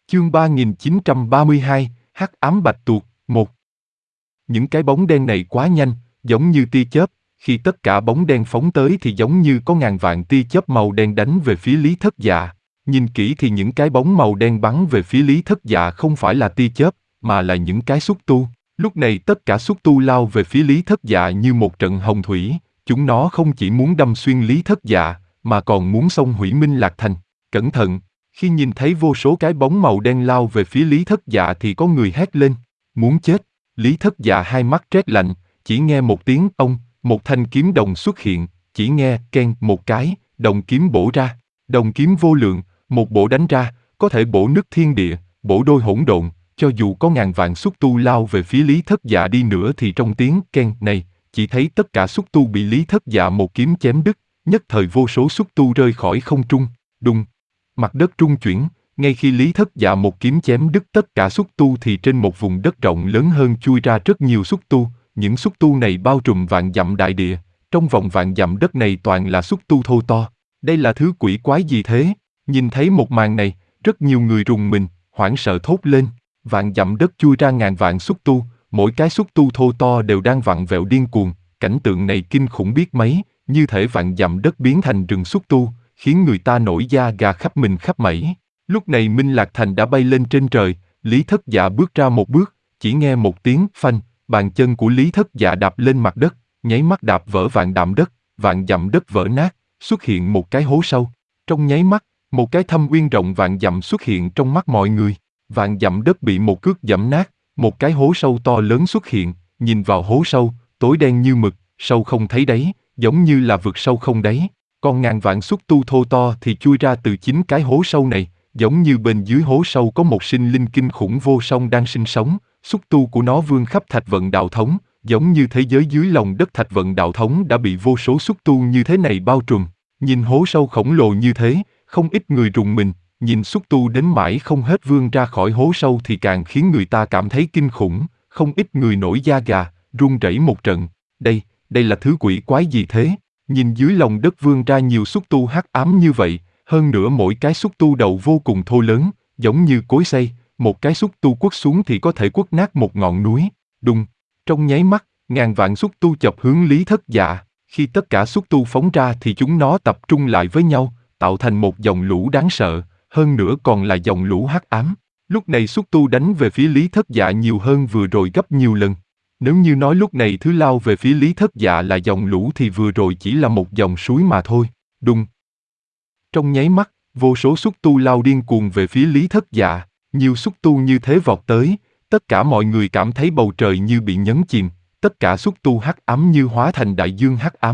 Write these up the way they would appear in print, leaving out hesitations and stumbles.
Chương 3932, Hắc ám bạch tuộc, 1. Những cái bóng đen này quá nhanh, giống như tia chớp, khi tất cả bóng đen phóng tới thì giống như có ngàn vạn tia chớp màu đen đánh về phía Lý Thất Dạ. Nhìn kỹ thì những cái bóng màu đen bắn về phía Lý Thất Dạ không phải là tia chớp, mà là những cái xúc tu. Lúc này tất cả xúc tu lao về phía Lý Thất Dạ như một trận hồng thủy, chúng nó không chỉ muốn đâm xuyên Lý Thất Dạ, mà còn muốn xông hủy Minh Lạc Thành. Cẩn thận! Khi nhìn thấy vô số cái bóng màu đen lao về phía Lý Thất Dạ thì có người hét lên, muốn chết. Lý Thất Dạ hai mắt rét lạnh, chỉ nghe một tiếng ông, một thanh kiếm đồng xuất hiện, chỉ nghe keng một cái, đồng kiếm bổ ra, đồng kiếm vô lượng, một bổ đánh ra, có thể bổ nứt thiên địa, bổ đôi hỗn độn, cho dù có ngàn vạn xúc tu lao về phía Lý Thất Dạ đi nữa thì trong tiếng keng này, chỉ thấy tất cả xúc tu bị Lý Thất Dạ một kiếm chém đứt, nhất thời vô số xúc tu rơi khỏi không trung, đùng. Mặt đất rung chuyển, ngay khi Lý Thất Dạ một kiếm chém đứt tất cả xúc tu thì trên một vùng đất rộng lớn hơn chui ra rất nhiều xúc tu, những xúc tu này bao trùm vạn dặm đại địa, trong vòng vạn dặm đất này toàn là xúc tu thô to. Đây là thứ quỷ quái gì thế? Nhìn thấy một màn này, rất nhiều người rùng mình, hoảng sợ thốt lên, vạn dặm đất chui ra ngàn vạn xúc tu, mỗi cái xúc tu thô to đều đang vặn vẹo điên cuồng, cảnh tượng này kinh khủng biết mấy, như thể vạn dặm đất biến thành rừng xúc tu, khiến người ta nổi da gà khắp mình khắp mẩy. Lúc này Minh Lạc Thành đã bay lên trên trời, Lý Thất Dạ bước ra một bước, chỉ nghe một tiếng phanh, bàn chân của Lý Thất Dạ đạp lên mặt đất, nháy mắt đạp vỡ vạn dặm đất vỡ nát, xuất hiện một cái hố sâu. Trong nháy mắt, một cái thâm uyên rộng vạn dặm xuất hiện trong mắt mọi người, vạn dặm đất bị một cước giẫm nát, một cái hố sâu to lớn xuất hiện, nhìn vào hố sâu, tối đen như mực, sâu không thấy đáy, giống như là vực sâu không đáy. Còn ngàn vạn xúc tu thô to thì chui ra từ chính cái hố sâu này, giống như bên dưới hố sâu có một sinh linh kinh khủng vô song đang sinh sống, xúc tu của nó vươn khắp thạch vận đạo thống, giống như thế giới dưới lòng đất thạch vận đạo thống đã bị vô số xúc tu như thế này bao trùm. Nhìn hố sâu khổng lồ như thế, không ít người rùng mình, nhìn xúc tu đến mãi không hết vươn ra khỏi hố sâu thì càng khiến người ta cảm thấy kinh khủng, không ít người nổi da gà, run rẩy một trận. Đây là thứ quỷ quái gì thế? Nhìn dưới lòng đất vươn ra nhiều xúc tu hắc ám như vậy, hơn nữa mỗi cái xúc tu đầu vô cùng thô lớn, giống như cối xay, một cái xúc tu quất xuống thì có thể quất nát một ngọn núi. Đùng, trong nháy mắt, ngàn vạn xúc tu chọc hướng Lý Thất Dạ, khi tất cả xúc tu phóng ra thì chúng nó tập trung lại với nhau, tạo thành một dòng lũ đáng sợ, hơn nữa còn là dòng lũ hắc ám. Lúc này xúc tu đánh về phía Lý Thất Dạ nhiều hơn vừa rồi gấp nhiều lần. Nếu như nói lúc này thứ lao về phía Lý Thất Dạ là dòng lũ thì vừa rồi chỉ là một dòng suối mà thôi. Đùng. Trong nháy mắt, vô số xúc tu lao điên cuồng về phía Lý Thất Dạ, nhiều xúc tu như thế vọt tới, tất cả mọi người cảm thấy bầu trời như bị nhấn chìm, tất cả xúc tu hắc ám như hóa thành đại dương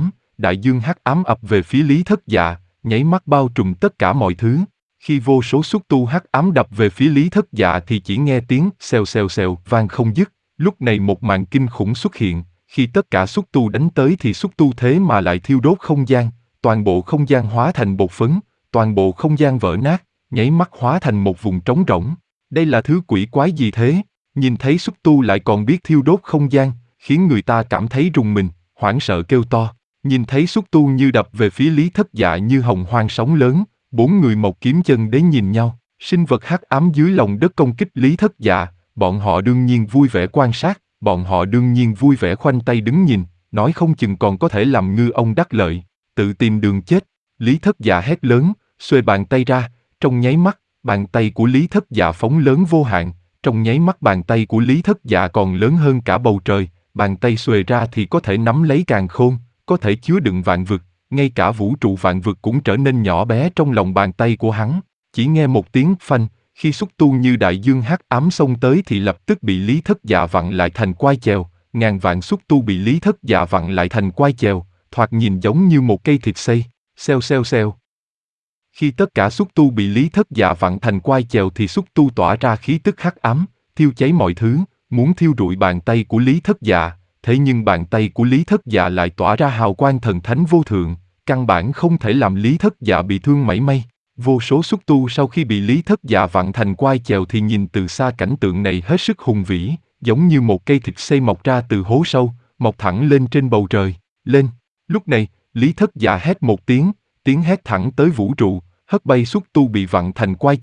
hắc ám ập về phía Lý Thất Dạ, nháy mắt bao trùm tất cả mọi thứ. Khi vô số xúc tu hắc ám đập về phía Lý Thất Dạ thì chỉ nghe tiếng xèo xèo xèo vang không dứt. Lúc này một màn kinh khủng xuất hiện, khi tất cả xúc tu đánh tới thì xúc tu thế mà lại thiêu đốt không gian, toàn bộ không gian hóa thành bột phấn, toàn bộ không gian vỡ nát, nháy mắt hóa thành một vùng trống rỗng. Đây là thứ quỷ quái gì thế? Nhìn thấy xúc tu lại còn biết thiêu đốt không gian, khiến người ta cảm thấy rùng mình, hoảng sợ kêu to. Nhìn thấy xúc tu như đập về phía Lý Thất Dạ như hồng hoang sóng lớn, bốn người một kiếm chân đến nhìn nhau, sinh vật hắc ám dưới lòng đất công kích Lý Thất Dạ. Bọn họ đương nhiên vui vẻ quan sát, bọn họ đương nhiên vui vẻ khoanh tay đứng nhìn, nói không chừng còn có thể làm ngư ông đắc lợi, tự tìm đường chết. Lý Thất Dạ hét lớn, xuề bàn tay ra, trong nháy mắt, bàn tay của Lý Thất Dạ phóng lớn vô hạn, trong nháy mắt bàn tay của Lý Thất Dạ còn lớn hơn cả bầu trời, bàn tay xuề ra thì có thể nắm lấy càn khôn, có thể chứa đựng vạn vực, ngay cả vũ trụ vạn vực cũng trở nên nhỏ bé trong lòng bàn tay của hắn. Chỉ nghe một tiếng phanh, khi xúc tu như đại dương hắc ám xông tới thì lập tức bị Lý Thất Dạ vặn lại thành quai chèo, ngàn vạn xúc tu bị Lý Thất Dạ vặn lại thành quai chèo, thoạt nhìn giống như một cây thịt xay, xèo xèo xèo. Khi tất cả xúc tu bị Lý Thất Dạ vặn thành quai chèo thì xúc tu tỏa ra khí tức hắc ám, thiêu cháy mọi thứ, muốn thiêu rụi bàn tay của Lý Thất Dạ, thế nhưng bàn tay của Lý Thất Dạ lại tỏa ra hào quang thần thánh vô thượng, căn bản không thể làm Lý Thất Dạ bị thương mảy may. Vô số xúc tu sau khi bị Lý Thất Dạ vặn thành quai chèo thì nhìn từ xa cảnh tượng này hết sức hùng vĩ, giống như một cây thịt xay mọc ra từ hố sâu, mọc thẳng lên trên bầu trời, lên. Lúc này, Lý Thất Dạ hét một tiếng, tiếng hét thẳng tới vũ trụ, hất bay xúc tu bị vặn thành quai chèo,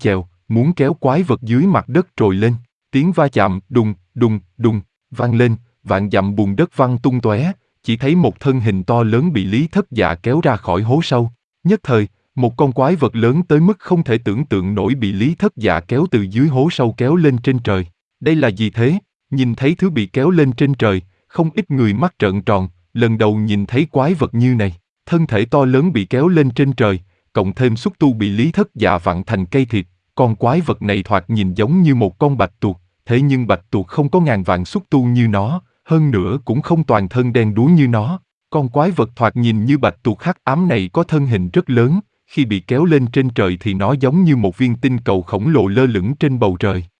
muốn kéo quái vật dưới mặt đất trồi lên. Tiếng va chạm đùng, đùng, đùng, vang lên, vạn dặm bùn đất văng tung tóe, chỉ thấy một thân hình to lớn bị Lý Thất Dạ kéo ra khỏi hố sâu. Nhất thời, một con quái vật lớn tới mức không thể tưởng tượng nổi bị Lý Thất Dạ kéo từ dưới hố sâu kéo lên trên trời. Đây là gì thế? Nhìn thấy thứ bị kéo lên trên trời, không ít người mắt trợn tròn, lần đầu nhìn thấy quái vật như này. Thân thể to lớn bị kéo lên trên trời, cộng thêm xúc tu bị Lý Thất Dạ vặn thành cây thịt, con quái vật này thoạt nhìn giống như một con bạch tuộc, thế nhưng bạch tuộc không có ngàn vạn xúc tu như nó, hơn nữa cũng không toàn thân đen đúa như nó. Con quái vật thoạt nhìn như bạch tuộc hắc ám này có thân hình rất lớn, khi bị kéo lên trên trời thì nó giống như một viên tinh cầu khổng lồ lơ lửng trên bầu trời.